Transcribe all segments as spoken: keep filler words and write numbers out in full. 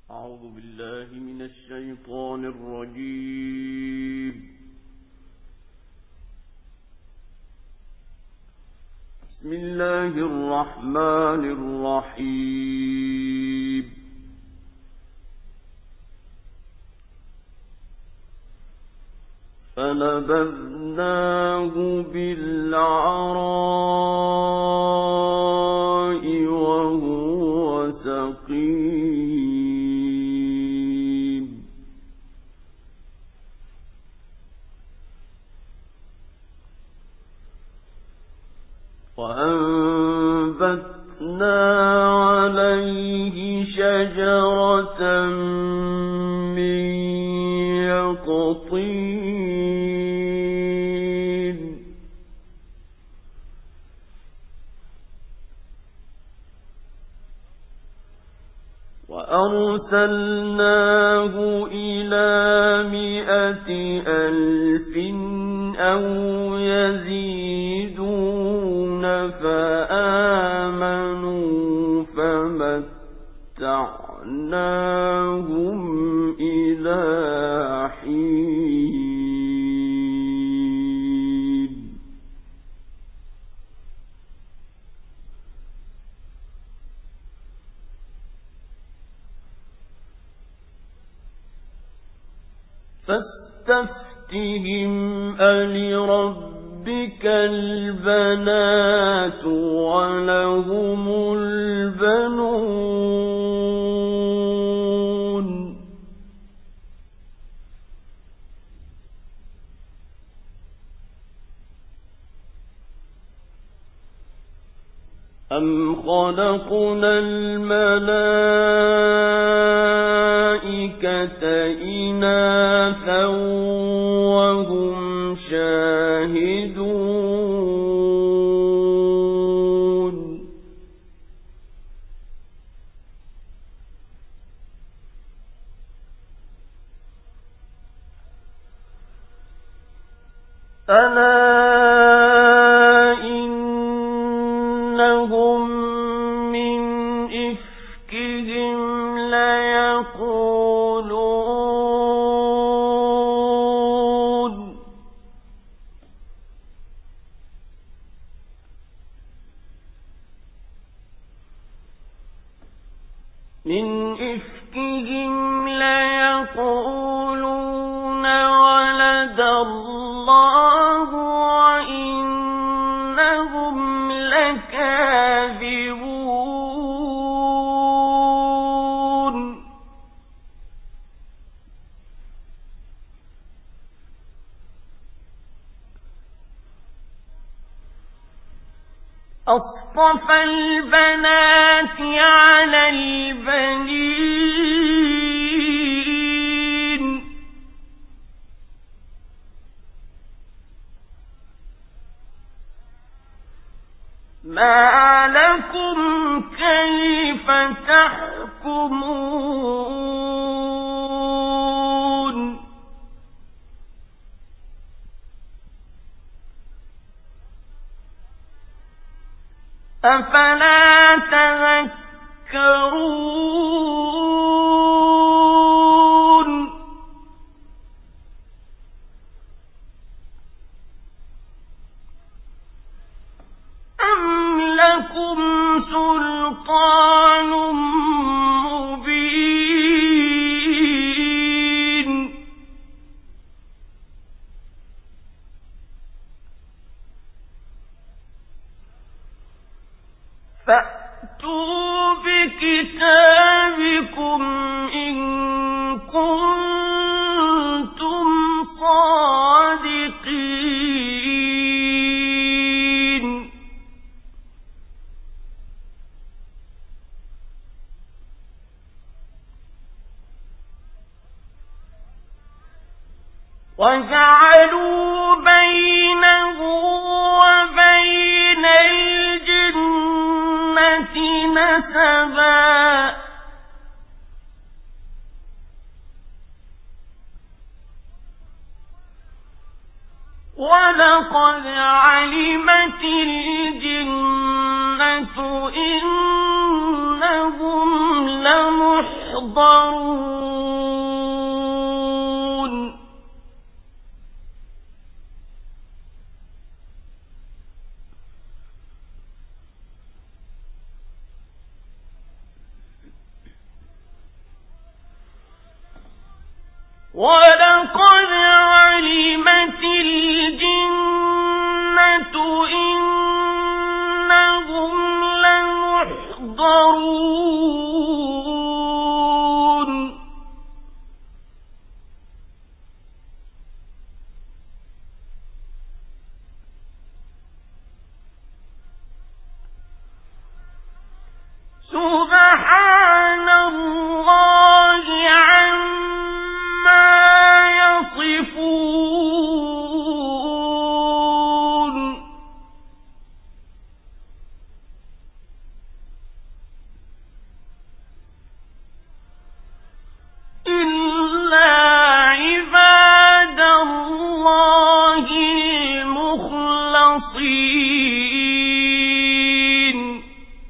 أعوذ بالله من الشيطان الرجيم. بسم الله الرحمن الرحيم. فنبذناه بالعراء وهو سقيم. وأنبتنا عليه شجرة من يقطين وأرسلناه إلى مائة ألف أو يزيدون فآمنوا فمتعناهم إلى حين. فاستفتهم ألربك البنات ولهم البنون أم خلقنا الملائكة إناثا وهم شاهدون ألا إنهم من إفكهم ليقولون من إفكهم ليقولون ولد الله وإنهم لكاذبون. أصطفى البنات على البنين ما لكم كيف تحكمون أفلا تذكرون أم لكم سلطان مبين فأتوا بكتابكم إن كنتم صادقين وجعلوا بينه وبين الجنة نسبا ولقد علمت الجنة إنهم لمحضرون يحضرون ولقد علمت الجنة إنهم لمحضرون سبحان الله عما يصفون إلا عباد الله المخلصين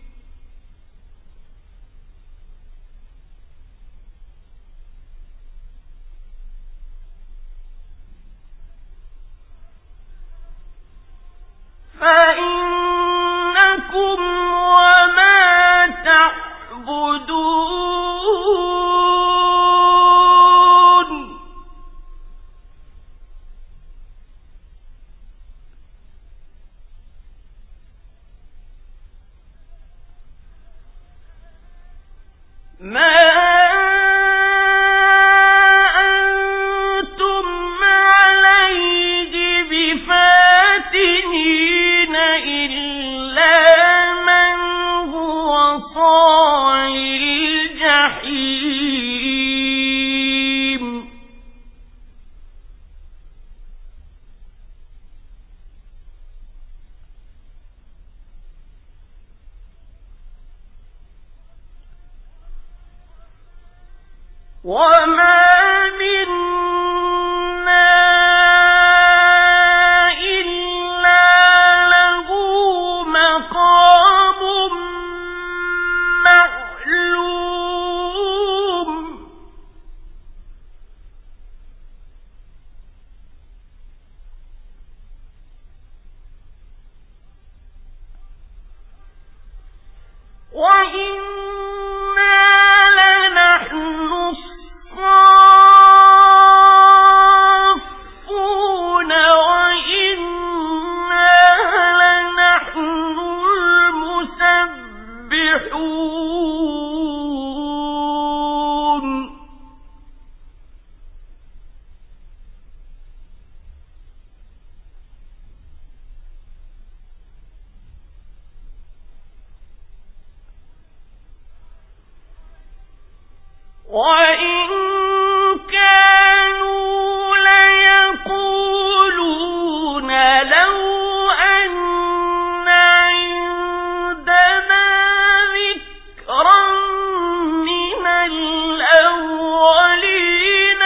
فإنكم وما تعبدون ما أنتم عليه بفاتنين إلا من هو صال الجحيم وما منا إلا له مقام معلوم وإنا لنحن الصافون وإنا لنحن المسبحون وإن كانوا ليقولون لو أن عندنا ذكرا من الأولين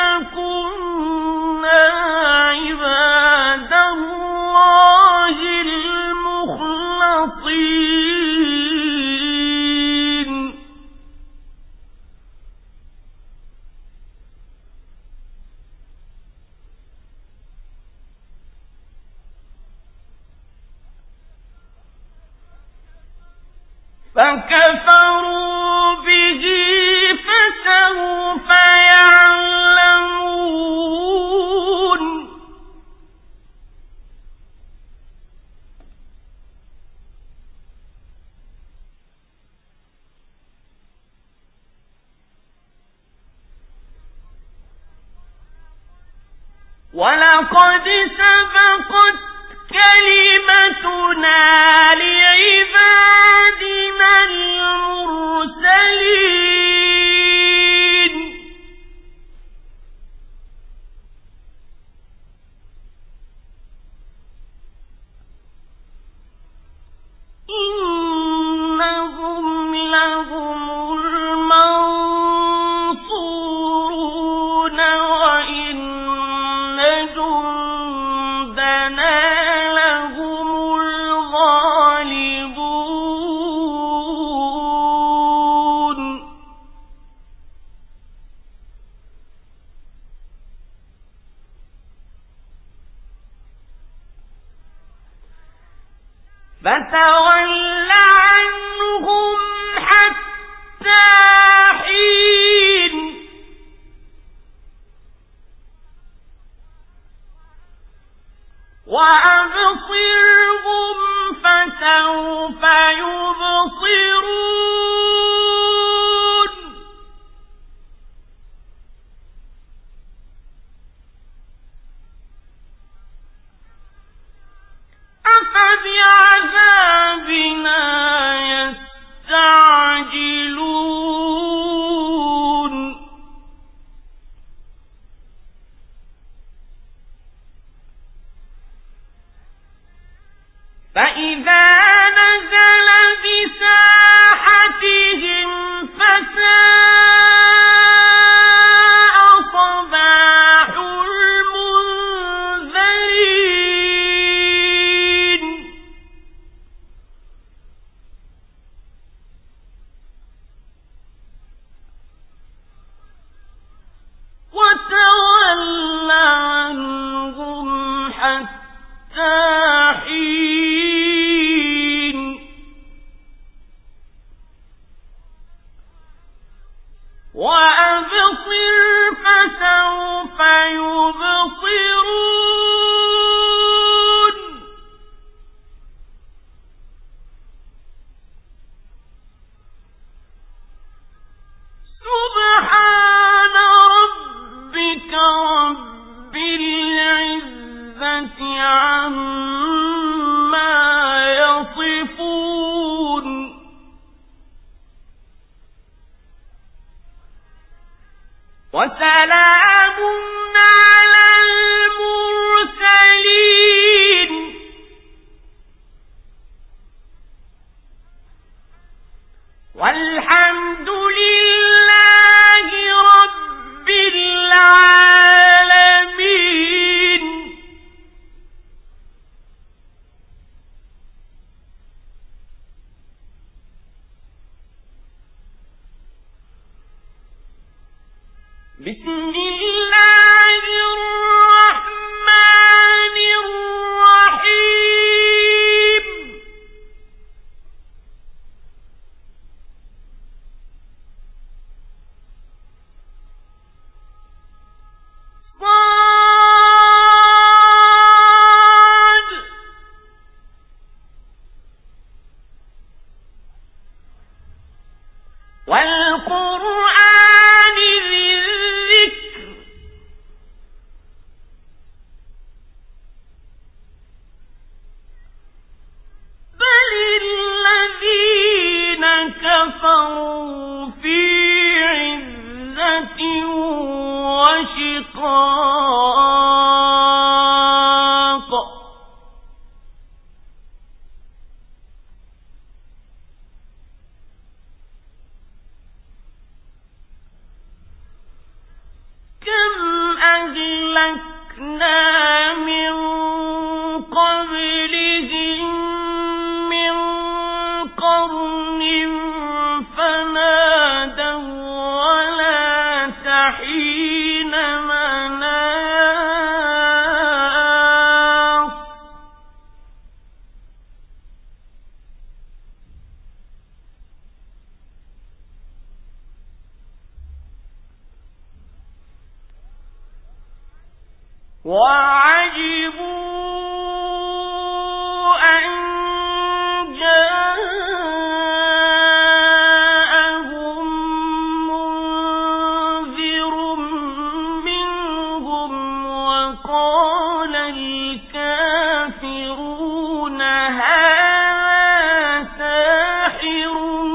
لكنا عباد الله المخلصين فكفروا به فسوف يعلمون ولقد سبقت كلمتنا لعبادنا المرسلين إنهم لهم المنصورون وإن جندنا لهم الغالبون فتول عنهم حتى حين وأبصرهم فسوف يبصرون أفبعذابنا يستعجلون فإذا نزل بساحتهم فساء صباح المنذرين وتول عنهم حتى حين وأبصر فسوف يبصرون سبحان ربك رب العزة عما يصفون وسلام على المرسلين والحمد لله رب العالمين. بسم الله الرحمن الرحيم. صاد والقرآن ذي الذكر بل الذين كفروا في عزة وشقاق كم أهلكنا من قبلهم من قرن فنادوا ولا تحين مناص وعجبوا أن جاءهم منذر منهم وقال الكافرون هذا ساحر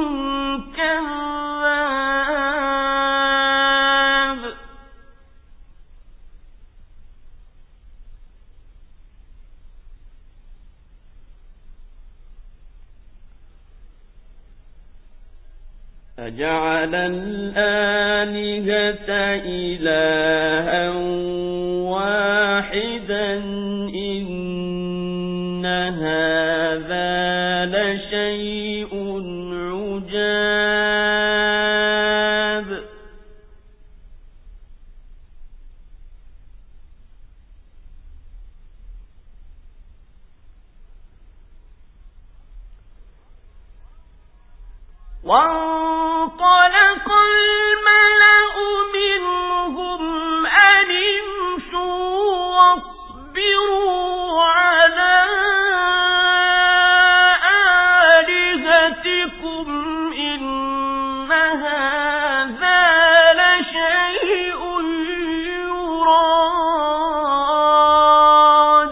كذاب. أجعل الآلهة إلها واحدا إن هذا لشيء عجاب. وانطلق الملأ منهم أن امشوا واصبروا على آلهتكم إن هذا لشيء يراد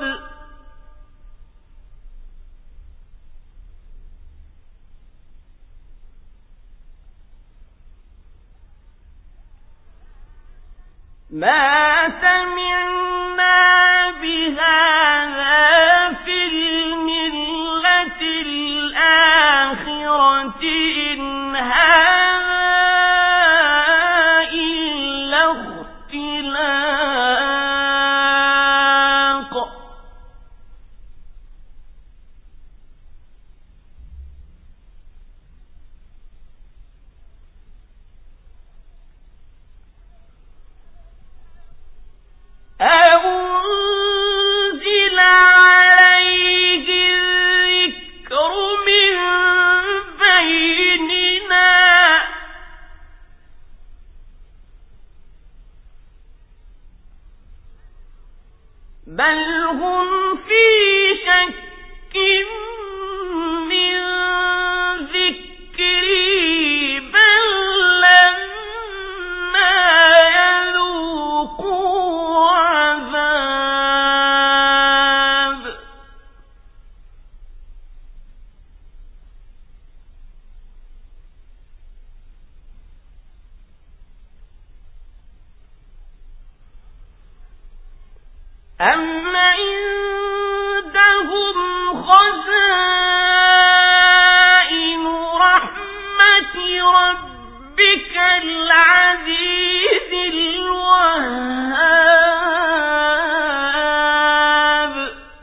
ما سمعنا بهذا في الملة الآخرة إن هذا إلا اختلاق أنزل عليه الذكر من بيننا بل هم في شك من ذكري بل لما يذوقوا عذاب أم عندهم خزائن رحمة ربك العزيز الوهاب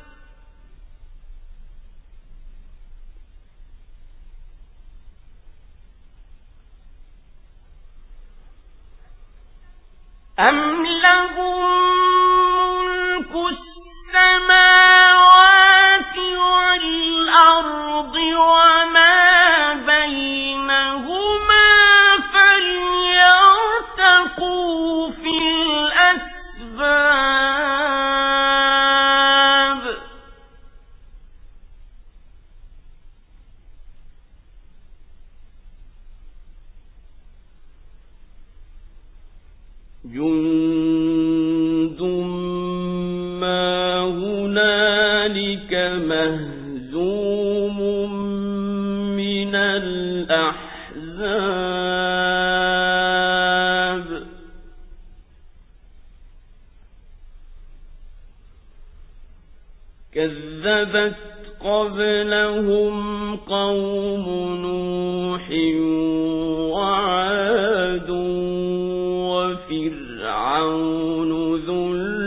أم لهم ملك السماوات والأرض وما بينهما فليرتقوا في الأسباب جند ما هنالك مهزوم من الأحزاب كذبت قبلهم قوم نوح وعاد وفرعون ذو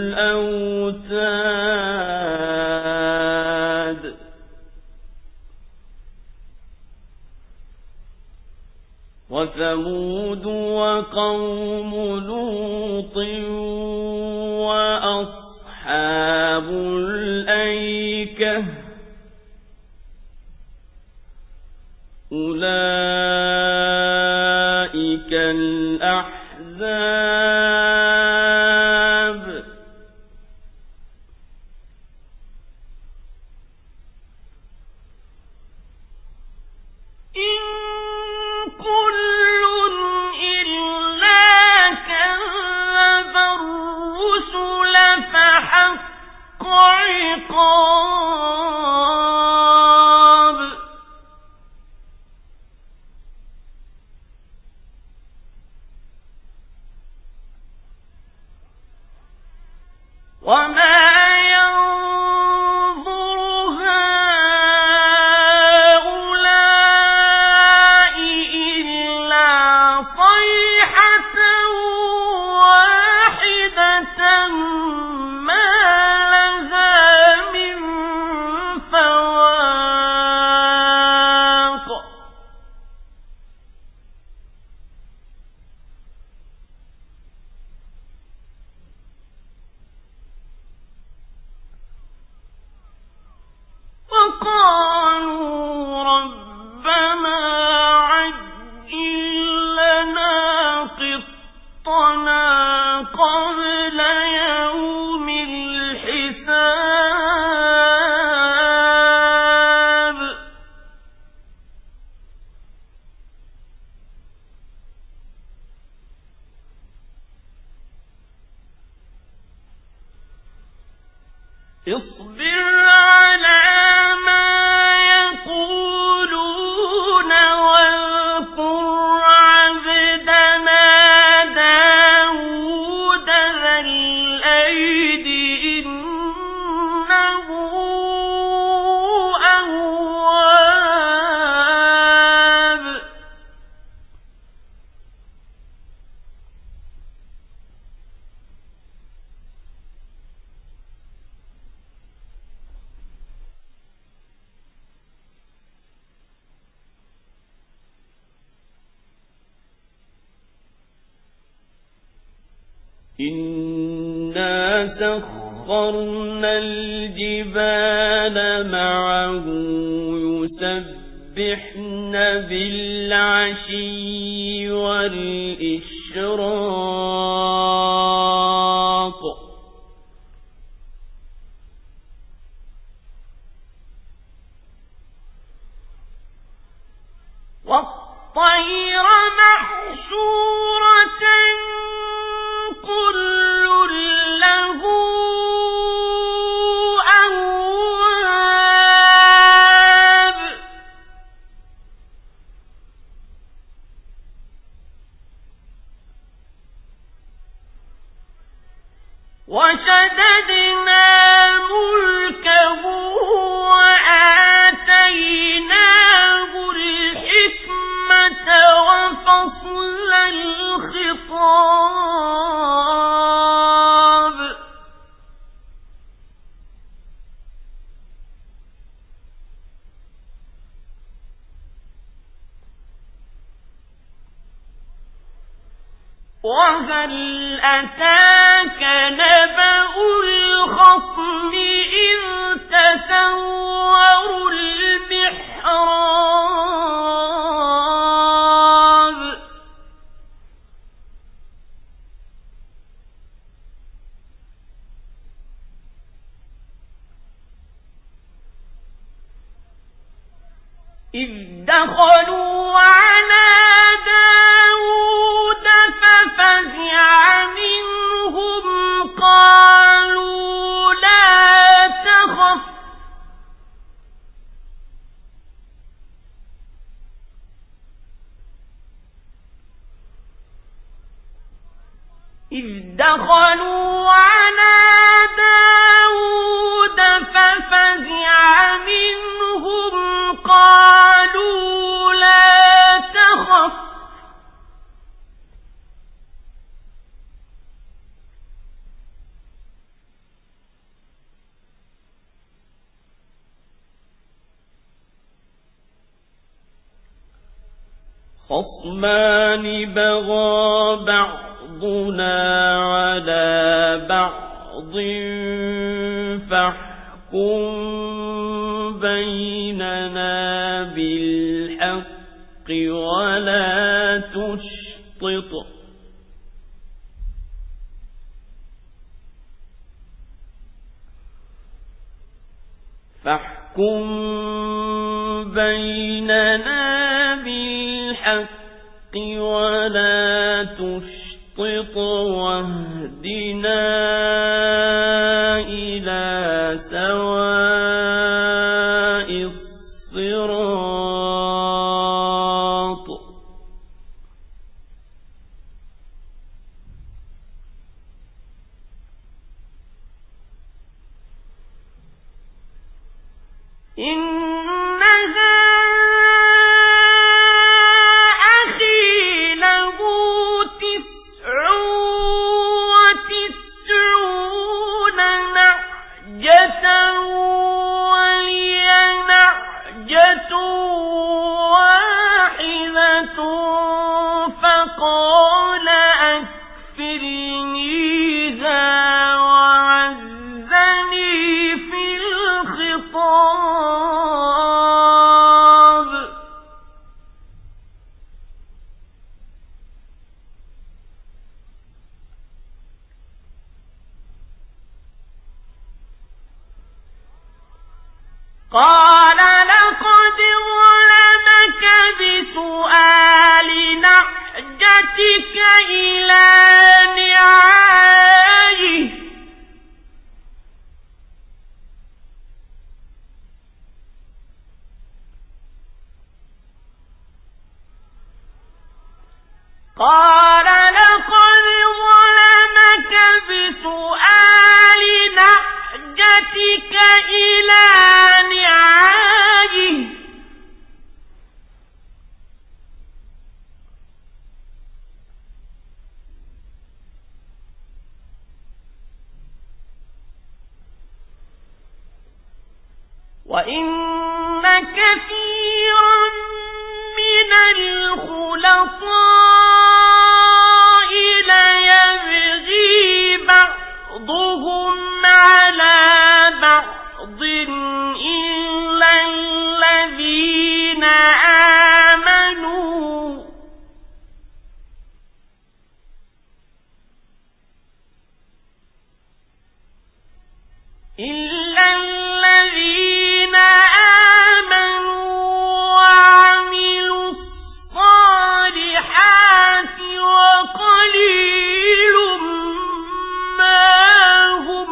الأوتاد وثمود وقوم لوط وأصحاب الأيكة أولئك الأحزاب إن كل إلا كذب الرسل فحق عقاب وما ينظر هؤلاء إلا صيحة واحدة ما لها من فواق اصبر على ما يقولون واذكر عبدنا داود ذا الأيد إنه أواب. إنا سخرنا الجبال معه يسبحن بالعشي والإشراق والطير محشورة كل له أواب. وشددنا ملكه وآتيناه الحكمة وفصل الخطاب. وهل أتاك نبأ الخصم إذ تسوروا المحراب. إذ دخلوا على داود ففزع منهم قالوا لا تخف إذ دخلوا على داود ففزع منهم قالوا لا تخف خصمان بغى بعضنا على بعض فاحكم بيننا بالحق ولا تشطط فاحكم بيننا بالحق ولا تشطط واهدنا إلى سواء الصراط. إنها أخي له تسع وتسعون نعجة ولي نعجة واحدة فقال أكفلنيها وعزني في الخطاب. قال لقد ظلمك بسؤال نعجتك إلى نعاجه قال لقد ظلمك بسؤال نعجتك إلى نعاجه وإن كثيرا من الخلطاء ليبغي بعضهم على بعض إلا الذين آمنوا إلا الذين آمنوا وعملوا الصالحات وقليل ما هم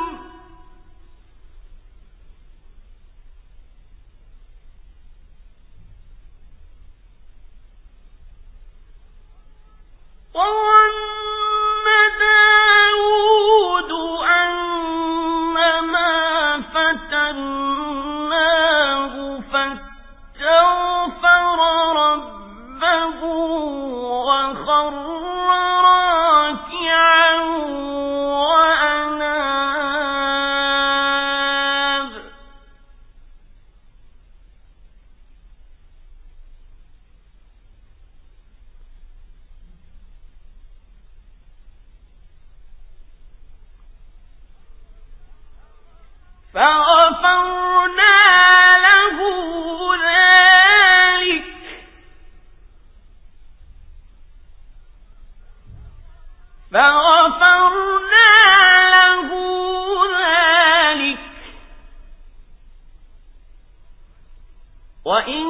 وظن داود أنما فتناه فاستغفر ربه وخر راكعا وأناب فغفرنا له ذلك فغفرنا له ذلك وإن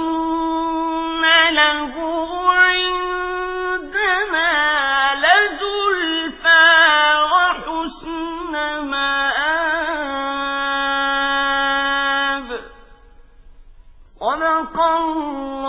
له عندنا لزلفى وحسن مآب صدق الله